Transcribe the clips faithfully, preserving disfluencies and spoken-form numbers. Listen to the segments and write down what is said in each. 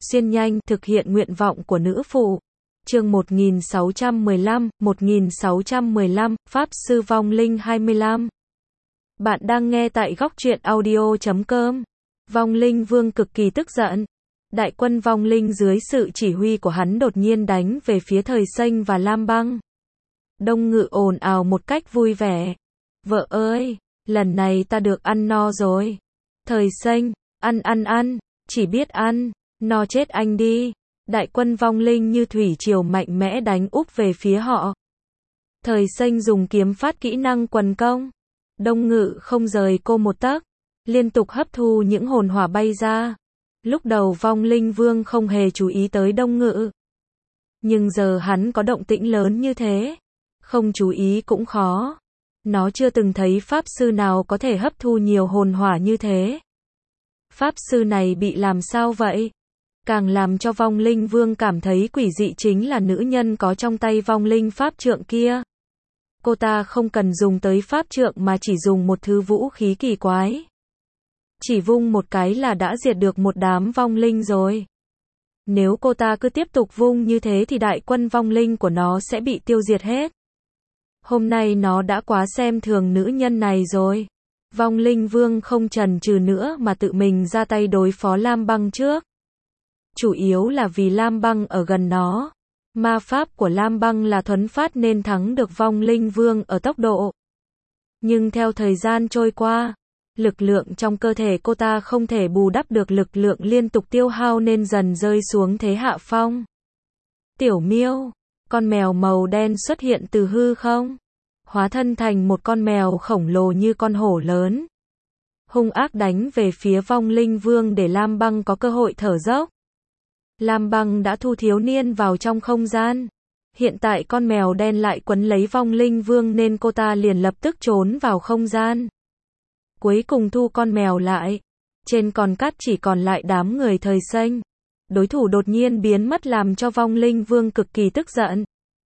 xuyên nhanh, thực hiện nguyện vọng của nữ phụ. Chương một nghìn sáu trăm mười lăm, một nghìn sáu trăm mười lăm, Pháp Sư Vong Linh hai mươi lăm. Bạn đang nghe tại góc truyện audio chấm com. Vong Linh Vương cực kỳ tức giận. Đại quân Vong Linh dưới sự chỉ huy của hắn đột nhiên đánh về phía Thời Xanh và Lam Băng. Đông Ngự ồn ào một cách vui vẻ. Vợ ơi, lần này ta được ăn no rồi. Thời Xanh, ăn ăn ăn, chỉ biết ăn, no chết anh đi. Đại quân Vong Linh như thủy triều mạnh mẽ đánh úp về phía họ. Thời Xanh dùng kiếm phát kỹ năng quần công. Đông Ngự không rời cô một tấc, liên tục hấp thu những hồn hỏa bay ra. Lúc đầu Vong Linh Vương không hề chú ý tới Đông Ngự. Nhưng giờ hắn có động tĩnh lớn như thế, không chú ý cũng khó. Nó chưa từng thấy Pháp Sư nào có thể hấp thu nhiều hồn hỏa như thế. Pháp Sư này bị làm sao vậy? Càng làm cho Vong Linh Vương cảm thấy quỷ dị chính là nữ nhân có trong tay Vong Linh Pháp Trượng kia. Cô ta không cần dùng tới Pháp Trượng mà chỉ dùng một thứ vũ khí kỳ quái. Chỉ vung một cái là đã diệt được một đám Vong Linh rồi. Nếu cô ta cứ tiếp tục vung như thế thì đại quân Vong Linh của nó sẽ bị tiêu diệt hết. Hôm nay nó đã quá xem thường nữ nhân này rồi. Vong Linh Vương không chần chừ nữa mà tự mình ra tay đối phó Lam Băng trước. Chủ yếu là vì Lam Băng ở gần nó. Ma pháp của Lam Băng là thuấn phát nên thắng được Vong Linh Vương ở tốc độ. Nhưng theo thời gian trôi qua, lực lượng trong cơ thể cô ta không thể bù đắp được lực lượng liên tục tiêu hao nên dần rơi xuống thế hạ phong. Tiểu Miêu, con mèo màu đen xuất hiện từ hư không, hóa thân thành một con mèo khổng lồ như con hổ lớn. Hung ác đánh về phía Vong Linh Vương để Lam Băng có cơ hội thở dốc. Lam Băng đã thu thiếu niên vào trong không gian. Hiện tại con mèo đen lại quấn lấy Vong Linh Vương nên cô ta liền lập tức trốn vào không gian. Cuối cùng thu con mèo lại. Trên con cát chỉ còn lại đám người Thời Xanh. Đối thủ đột nhiên biến mất làm cho Vong Linh Vương cực kỳ tức giận.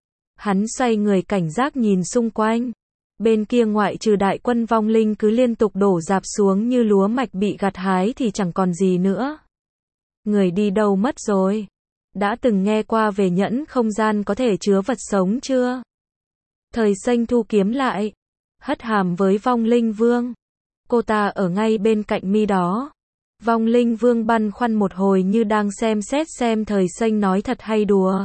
Hắn xoay người cảnh giác nhìn xung quanh. Bên kia ngoại trừ đại quân Vong Linh cứ liên tục đổ rạp xuống như lúa mạch bị gặt hái thì chẳng còn gì nữa. Người đi đâu mất rồi? Đã từng nghe qua về nhẫn không gian có thể chứa vật sống chưa? Thời Xanh thu kiếm lại, hất hàm với Vong Linh Vương. Cô ta ở ngay bên cạnh mi đó. Vong Linh Vương băn khoăn một hồi như đang xem xét xem Thời Xanh nói thật hay đùa.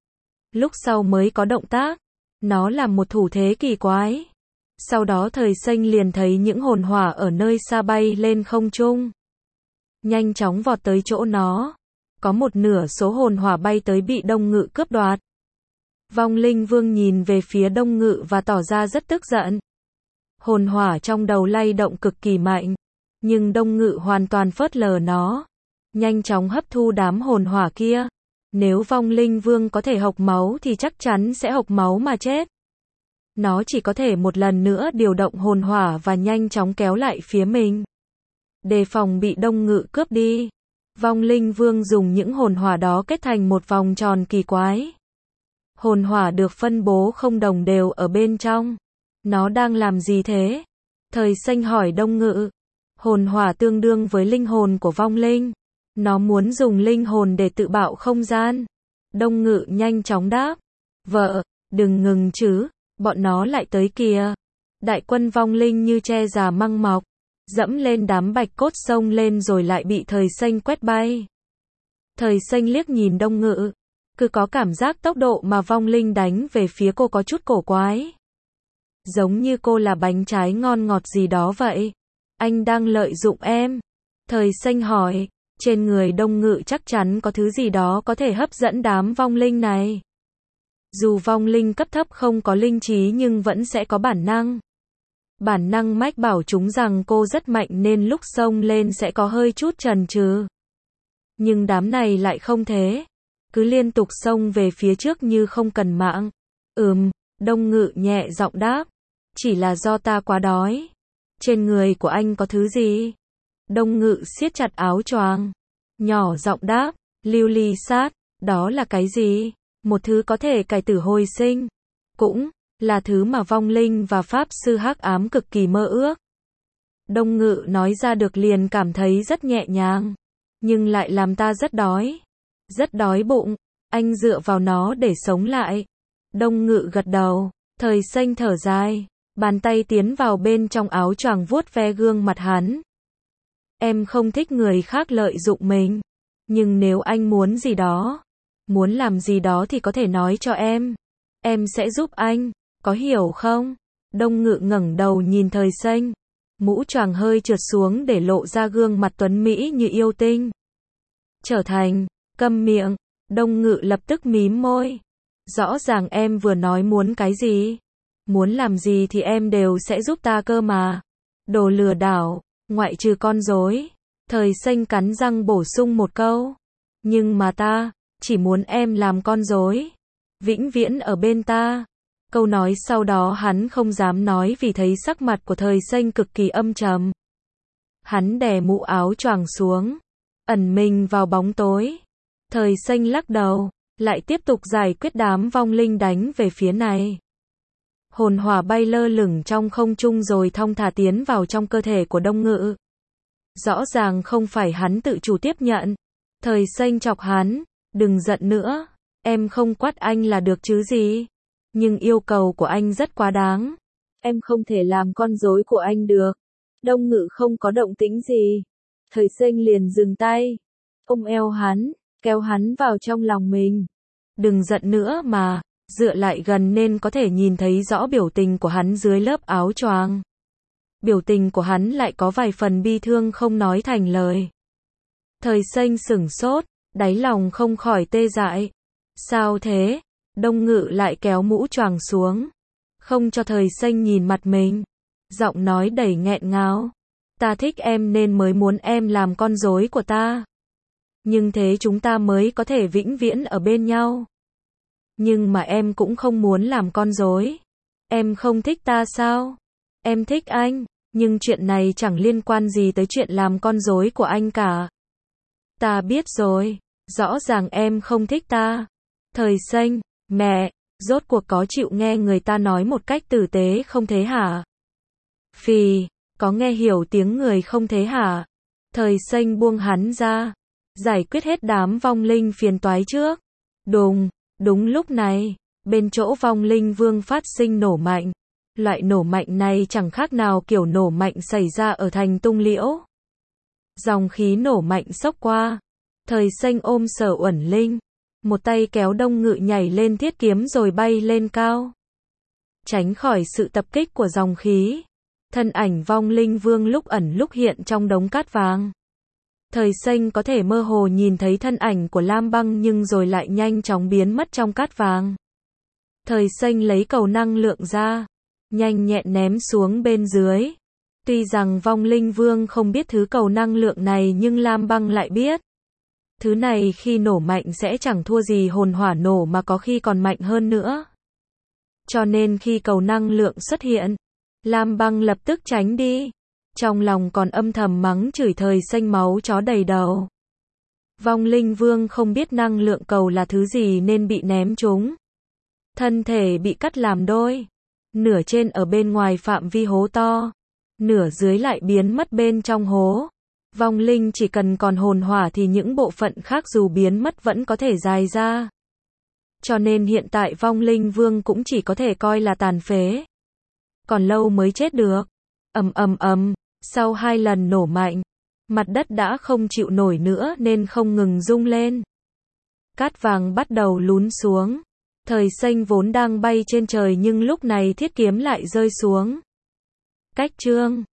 Lúc sau mới có động tác. Nó làm một thủ thế kỳ quái. Sau đó Thời Xanh liền thấy những hồn hỏa ở nơi xa bay lên không trung. Nhanh chóng vọt tới chỗ nó. Có một nửa số hồn hỏa bay tới bị Đông Ngự cướp đoạt. Vong Linh Vương nhìn về phía Đông Ngự và tỏ ra rất tức giận. Hồn hỏa trong đầu lay động cực kỳ mạnh. Nhưng Đông Ngự hoàn toàn phớt lờ nó. Nhanh chóng hấp thu đám hồn hỏa kia. Nếu Vong Linh Vương có thể hộc máu thì chắc chắn sẽ hộc máu mà chết. Nó chỉ có thể một lần nữa điều động hồn hỏa và nhanh chóng kéo lại phía mình. Đề phòng bị Đông Ngự cướp đi. Vong Linh Vương dùng những hồn hỏa đó kết thành một vòng tròn kỳ quái. Hồn hỏa được phân bố không đồng đều ở bên trong. Nó đang làm gì thế? Thời Xanh hỏi Đông Ngự. Hồn hỏa tương đương với linh hồn của Vong Linh. Nó muốn dùng linh hồn để tự bạo không gian. Đông Ngự nhanh chóng đáp. Vợ, đừng ngừng chứ, bọn nó lại tới kìa. Đại quân Vong Linh như tre già măng mọc. Dẫm lên đám bạch cốt xông lên rồi lại bị Thời Xanh quét bay. Thời Xanh liếc nhìn Đông Ngự. Cứ có cảm giác tốc độ mà Vong Linh đánh về phía cô có chút cổ quái. Giống như cô là bánh trái ngon ngọt gì đó vậy. Anh đang lợi dụng em. Thời Xanh hỏi. Trên người Đông Ngự chắc chắn có thứ gì đó có thể hấp dẫn đám Vong Linh này. Dù Vong Linh cấp thấp không có linh trí nhưng vẫn sẽ có bản năng. Bản năng mách bảo chúng rằng cô rất mạnh nên lúc xông lên sẽ có hơi chút chần chừ. Nhưng đám này lại không thế. Cứ liên tục xông về phía trước như không cần mạng. Ừm, Đông Ngự nhẹ giọng đáp. Chỉ là do ta quá đói. Trên người của anh có thứ gì? Đông Ngự siết chặt áo choàng. Nhỏ giọng đáp. Lưu ly sát. Đó là cái gì? Một thứ có thể cải tử hồi sinh. Cũng là thứ mà Vong Linh và Pháp Sư hắc ám cực kỳ mơ ước. Đông Ngự nói ra được liền cảm thấy rất nhẹ nhàng. Nhưng lại làm ta rất đói. Rất đói bụng, anh dựa vào nó để sống lại. Đông Ngự gật đầu, Thời Xanh thở dài, bàn tay tiến vào bên trong áo choàng vuốt ve gương mặt hắn. Em không thích người khác lợi dụng mình, nhưng nếu anh muốn gì đó, muốn làm gì đó thì có thể nói cho em. Em sẽ giúp anh, có hiểu không? Đông Ngự ngẩng đầu nhìn Thời Xanh, mũ choàng hơi trượt xuống để lộ ra gương mặt tuấn mỹ như yêu tinh. Trở thành, câm miệng, Đông Ngự lập tức mím môi. Rõ ràng em vừa nói muốn cái gì, muốn làm gì thì em đều sẽ giúp ta cơ mà. Đồ lừa đảo, ngoại trừ con rối. Thời Xanh cắn răng bổ sung một câu. Nhưng mà ta, chỉ muốn em làm con rối, vĩnh viễn ở bên ta. Câu nói sau đó hắn không dám nói vì thấy sắc mặt của Thời Xanh cực kỳ âm trầm. Hắn đè mũ áo choàng xuống, ẩn mình vào bóng tối. Thời Xanh lắc đầu, lại tiếp tục giải quyết đám vong linh đánh về phía này. Hồn hỏa bay lơ lửng trong không trung rồi thong thả tiến vào trong cơ thể của Đông Ngự. Rõ ràng không phải hắn tự chủ tiếp nhận. Thời Xanh chọc hắn, đừng giận nữa, em không quát anh là được chứ gì. Nhưng yêu cầu của anh rất quá đáng. Em không thể làm con rối của anh được. Đông Ngự không có động tĩnh gì. Thời Xanh liền dừng tay, ôm eo hắn, kéo hắn vào trong lòng mình. Đừng giận nữa mà, dựa lại gần nên có thể nhìn thấy rõ biểu tình của hắn dưới lớp áo choàng. Biểu tình của hắn lại có vài phần bi thương không nói thành lời. Thời Xanh sửng sốt, đáy lòng không khỏi tê dại. Sao thế? Đông Ngự lại kéo mũ choàng xuống, không cho Thời Xanh nhìn mặt mình. Giọng nói đầy nghẹn ngào. Ta thích em nên mới muốn em làm con rối của ta. Nhưng thế chúng ta mới có thể vĩnh viễn ở bên nhau. Nhưng mà em cũng không muốn làm con rối. Em không thích ta sao? Em thích anh, nhưng chuyện này chẳng liên quan gì tới chuyện làm con rối của anh cả. Ta biết rồi, rõ ràng em không thích ta. Thời Xanh, mẹ, rốt cuộc có chịu nghe người ta nói một cách tử tế không thế hả? Phì, có nghe hiểu tiếng người không thế hả? Thời Xanh buông hắn ra, giải quyết hết đám vong linh phiền toái trước. Đùng, đúng lúc này, bên chỗ vong linh vương phát sinh nổ mạnh. Loại nổ mạnh này chẳng khác nào kiểu nổ mạnh xảy ra ở thành Tung Liễu. Dòng khí nổ mạnh xốc qua. Thời Xanh ôm Sở Uẩn Linh, một tay kéo Đông Ngự nhảy lên thiết kiếm rồi bay lên cao. Tránh khỏi sự tập kích của dòng khí. Thân ảnh vong linh vương lúc ẩn lúc hiện trong đống cát vàng. Thời Xanh có thể mơ hồ nhìn thấy thân ảnh của Lam Băng nhưng rồi lại nhanh chóng biến mất trong cát vàng. Thời Xanh lấy cầu năng lượng ra, nhanh nhẹn ném xuống bên dưới. Tuy rằng vong linh vương không biết thứ cầu năng lượng này nhưng Lam Băng lại biết. Thứ này khi nổ mạnh sẽ chẳng thua gì hồn hỏa nổ mà có khi còn mạnh hơn nữa. Cho nên khi cầu năng lượng xuất hiện, Lam Băng lập tức tránh đi. Trong lòng còn âm thầm mắng chửi Thời Xanh máu chó đầy đầu. Vong linh vương không biết năng lượng cầu là thứ gì nên bị ném trúng. Thân thể bị cắt làm đôi. Nửa trên ở bên ngoài phạm vi hố to, nửa dưới lại biến mất bên trong hố. Vong linh chỉ cần còn hồn hỏa thì những bộ phận khác dù biến mất vẫn có thể dài ra. Cho nên hiện tại vong linh vương cũng chỉ có thể coi là tàn phế. Còn lâu mới chết được. Ầm ầm ầm, sau hai lần nổ mạnh, mặt đất đã không chịu nổi nữa nên không ngừng rung lên. Cát vàng bắt đầu lún xuống. Thời Xanh vốn đang bay trên trời nhưng lúc này thiết kiếm lại rơi xuống. Cách chương